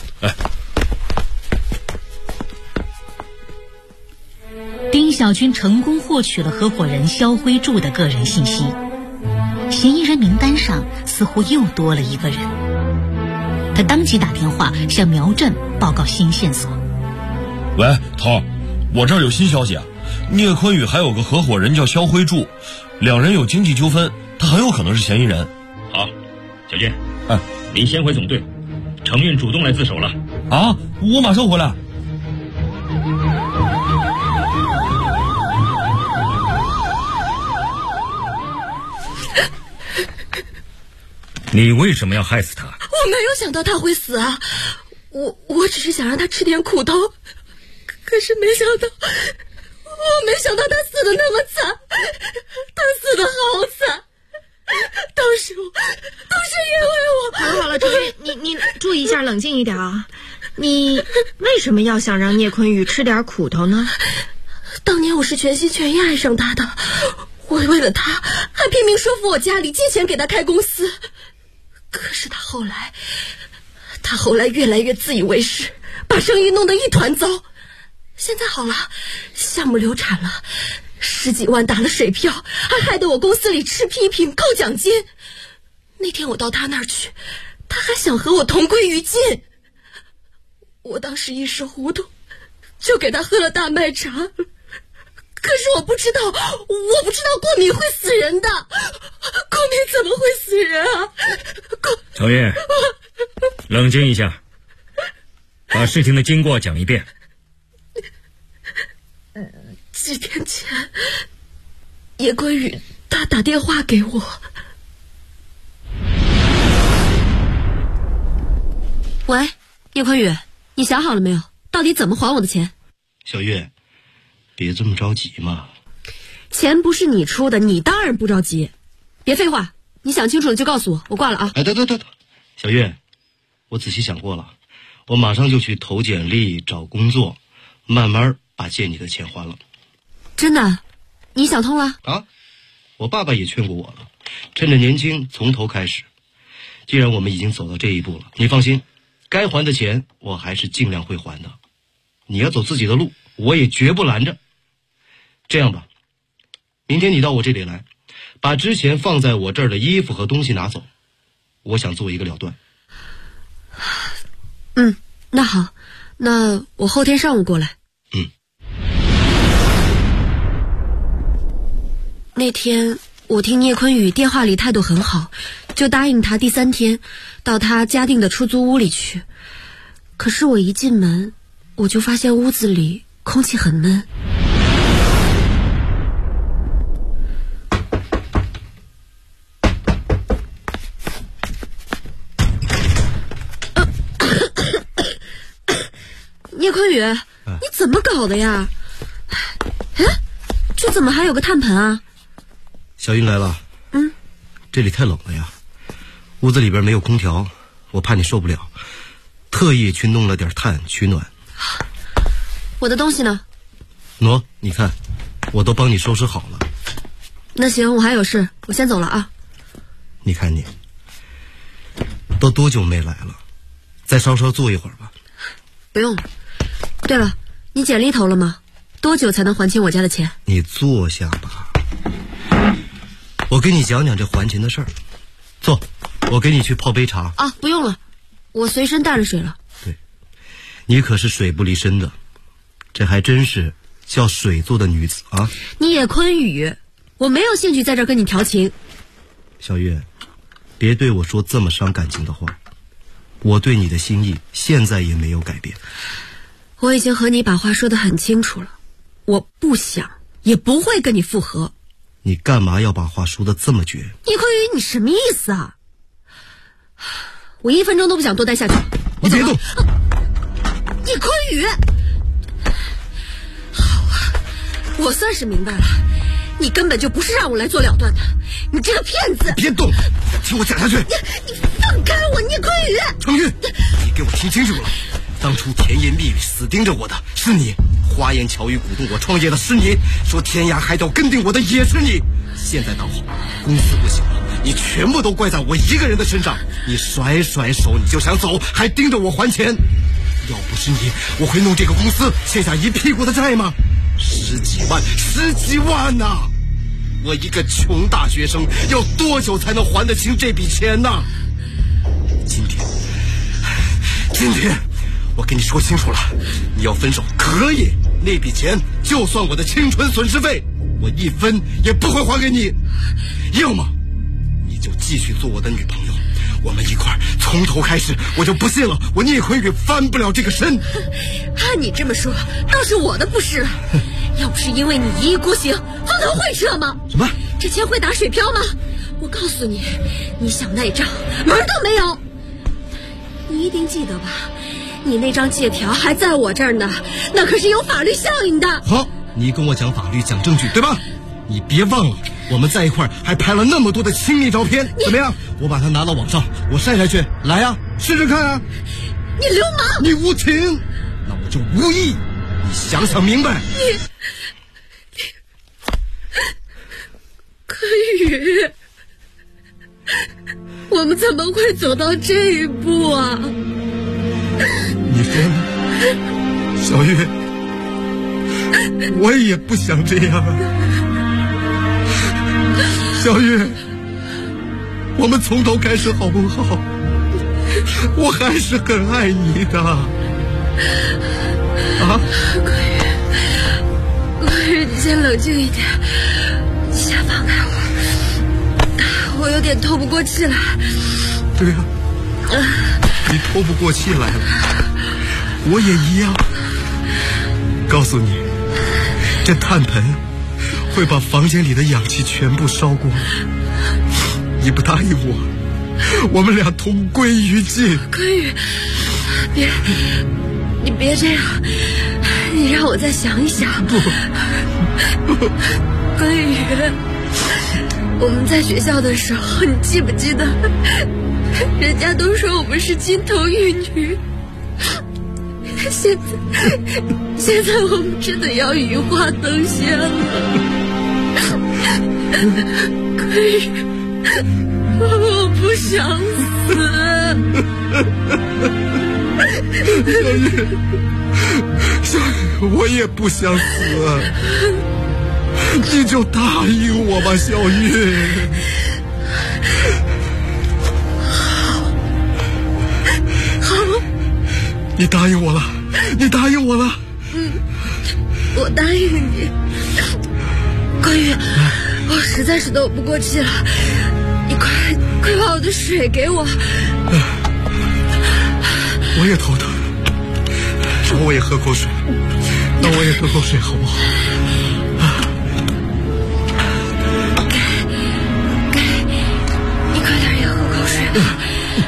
丁小军成功获取了合伙人肖辉柱的个人信息，嫌疑人名单上似乎又多了一个人。他当即打电话向苗振报告新线索。 喂，头，我这儿有新消息啊！聂坤宇还有个合伙人叫肖辉柱，两人有经济纠纷，他很有可能是嫌疑人。 好，小军，你先回总队，程运主动来自首了。 我马上回来。 你为什么要害死他？ 我没有想到他会死啊！我只是想让他吃点苦头，可是没想到他死得那么惨，他死得好惨，都是因为我。 好了，周云，你注意一下，冷静一点啊！你为什么要想让聂坤宇吃点苦头呢？ 当年我是全心全意爱上他的，我为了他还拼命说服我家里借钱给他开公司。可是他后来越来越自以为是，把生意弄得一团糟。现在好了，项目流产了，10几万打了水漂，还害得我公司里吃批评扣奖金。那天我到他那儿去，他还想和我同归于尽。我当时一时糊涂，就给他喝了大麦茶。可是我不知道过敏会死人的，过敏怎么会死人啊？ 程运，冷静一下，把事情的经过讲一遍。 几天前，叶坤宇他打电话给我。喂，叶坤宇，你想好了没有？到底怎么还我的钱？ 小月，别这么着急嘛。 钱不是你出的，你当然不着急。别废话，你想清楚了就告诉我，我挂了啊。 对，小月，我仔细想过了，我马上就去投简历找工作，慢慢把借你的钱还了。 真的？你想通了？ 我爸爸也劝过我了，趁着年轻从头开始。既然我们已经走到这一步了，你放心，该还的钱我还是尽量会还的。你要走自己的路，我也绝不拦着。这样吧，明天你到我这里来，把之前放在我这儿的衣服和东西拿走，我想做一个了断。 那好，那我后天上午过来。那天我听聂坤宇电话里态度很好，就答应他第3天到他嘉定的出租屋里去。可是我一进门，我就发现屋子里空气很闷。聂坤宇，你怎么搞的呀？这怎么还有个炭盆啊？ 小云来了。这里太冷了呀，屋子里边没有空调，我怕你受不了，特意去弄了点炭取暖。 我的东西呢？ 你看，我都帮你收拾好了。 那行，我还有事，我先走了啊。 你看你，都多久没来了？再稍稍坐一会儿吧。 不用了。对了， 你剪了一头了吗？多久才能还清我家的钱？ 你坐下吧，我给你讲讲这还钱的事儿。坐，我给你去泡杯茶。 啊，不用了，我随身带了水了。 对，你可是水不离身的，这还真是叫水做的女子啊！ 你也坤宇，我没有兴趣在这儿跟你调情。 小月，别对我说这么伤感情的话，我对你的心意现在也没有改变。 我已经和你把话说得很清楚了，我不想也不会跟你复合。 你干嘛要把话说得这么绝？ 叶坤宇，你什么意思啊？我1分钟都不想多待下去。 你别动！ 叶坤宇，好啊，我算是明白了，你根本就不是让我来做了断的，你这个骗子！ 别动，听我讲下去。 你放开我，叶坤宇！ 程玉，你给我听清楚了，当初甜言蜜语死盯着我的是你，花言巧语鼓动我创业的是你，说天涯海角跟定我的也是你。现在倒好，公司不行了，你全部都怪在我一个人的身上。你甩甩手你就想走，还盯着我还钱。要不是你，我会弄这个公司欠下一屁股的债吗？10几万呐！我一个穷大学生要多久才能还得清这笔钱呢？今天我跟你说清楚了，你要分手可以，那笔钱就算我的青春损失费，我1分也不会还给你。要么你就继续做我的女朋友，我们一块儿从头开始。我就不信了，我聂坤宇翻不了这个身。 按你这么说，倒是我的不是了。要不是因为你一意孤行，方头会撤吗？ 什么？ 这钱会打水漂吗？我告诉你，你想赖账门都没有。你一定记得吧？你那张借条还在我这儿呢，那可是有法律效应的。 好，你跟我讲法律讲证据对吧？你别忘了我们在一块儿还拍了那么多的亲密照片，怎么样？我把它拿到网上，我晒下去，来啊，试试看啊！ 你流氓！ 你无情，那我就无义。你想想明白。 柯宇，我们怎么会走到这一步啊？ 你疯了，小月，我也不想这样啊。小月，我们从头开始好不好？我还是很爱你的。啊， 柯宇，你先冷静一点，你先放开我有点透不过气来。 对啊，你透不过气来了，我也一样。告诉你，这炭盆会把房间里的氧气全部烧光。你不答应我们俩同归于尽。 柯宇，你别这样，你让我再想一想。 不， 柯宇，我们在学校的时候，你记不记得，人家都说我们是金童玉女。现在我们真的要羽化登仙了。柯宇，我不想死。 小雨，我也不想死，你就答应我吧，小玉。 好， 你答应我了，你答应我了。 我答应你。柯宇，我实在是透不过气了，你快把我的水给我。 我也头疼，让我也喝口水，让我也喝口水好不好？ 给，你快点也喝口水吧。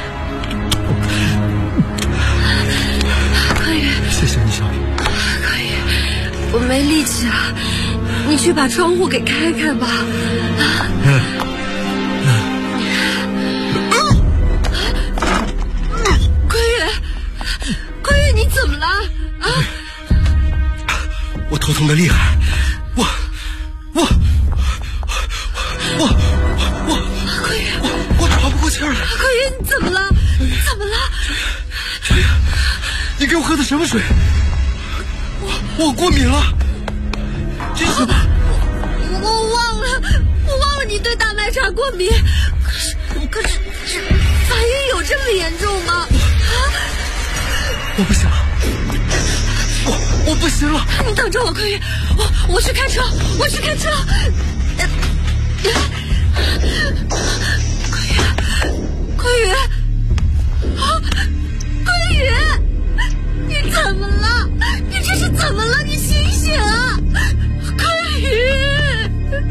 柯宇， 谢谢你，小雨。 柯宇，我没力气了，你去把窗户给开开吧。柯宇，你怎么了？啊！ 我头疼的厉害，我， 柯宇， 我喘不过气儿来。 柯宇，你怎么了？怎么了？ 你给我喝的什么水？ 我我过敏了。这是吧？ 我忘了你对大麦茶过敏。可是反应有这么严重吗？ 我不行了，我不行了。 你等着我，坤宇，我去开车。坤宇，你怎么了？你这是怎么了？你醒醒啊，坤宇！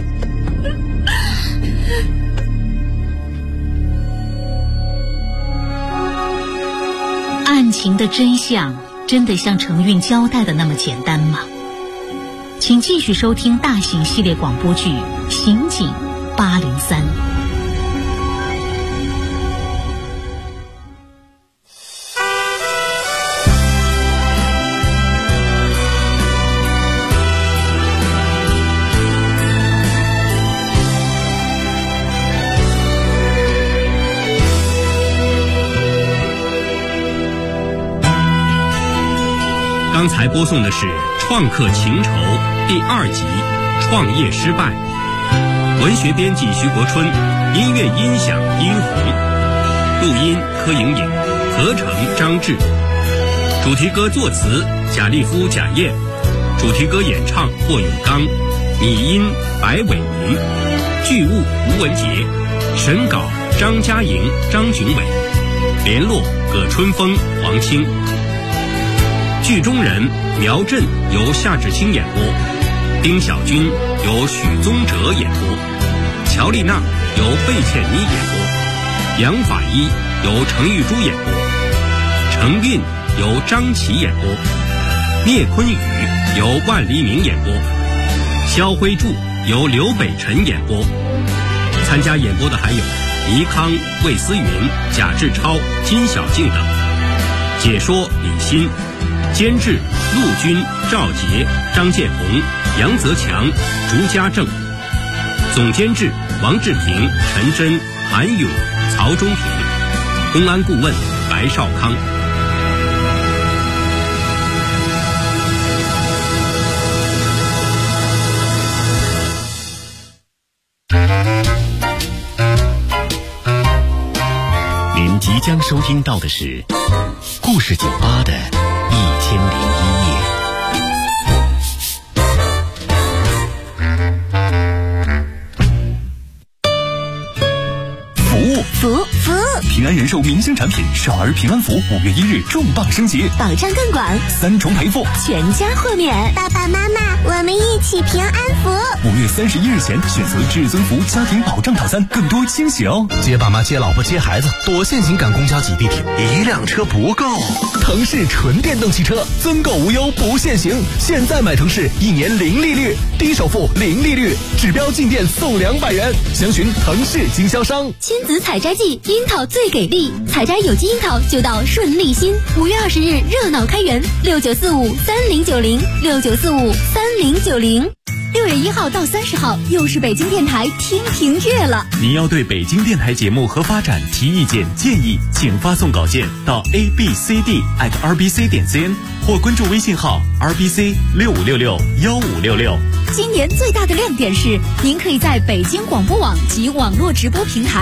案情的真相真的像程韵交代的那么简单吗？请继续收听大型系列广播剧《刑警803》。 刚才播送的是《创客情仇》第2集《创业失败》，文学编辑徐国春，音乐音响殷红，录音柯莹莹，合成张志，主题歌作词贾立夫、贾燕，主题歌演唱霍永刚，拟音白伟民，剧务吴文杰，审稿张嘉莹、张俊伟，联络葛春风、黄青。剧中人苗震由夏志清演播，丁小军由许宗哲演播，乔丽娜由贝倩妮演播，杨法医由程玉珠演播，程韵由张琪演播，聂坤宇由万黎明演播，肖辉柱由刘北辰演播。参加演播的还有倪康、魏思云、贾志超、金小静等。解说李欣，监制陆军、赵杰、张建红、杨泽强、朱家正，总监制王志平、陈真、韩勇、曹忠平，公安顾问白少康。 您即将收听到的是故事酒吧的1001夜。 服务！平安人寿明星产品少儿平安符5月1日重磅升级， 保障更广 ，3重赔付， 全家豁免。爸爸妈妈，我们一起平安符。 5月31日前选择至尊福家庭保障套餐，更多惊喜哦！ 接爸妈、接老婆、接孩子，多限行赶公交挤地铁，一辆车不够。腾势纯电动汽车，增购无忧不限行，现在买腾势1年零利率，低首付零利率，指标进店送200元。详询腾势经销商。 亲子采摘季，樱桃最给力，采摘有机樱桃就到顺利新。5月20日热闹开园，69453090，69453090。6月1号到30号，又是北京电台听评月了。 你要对北京电台节目和发展提意见建议，请发送稿件到 abcd@rbc.cn 或关注微信号 rbc65661566。 今年最大的亮点是，您可以在北京广播网及网络直播平台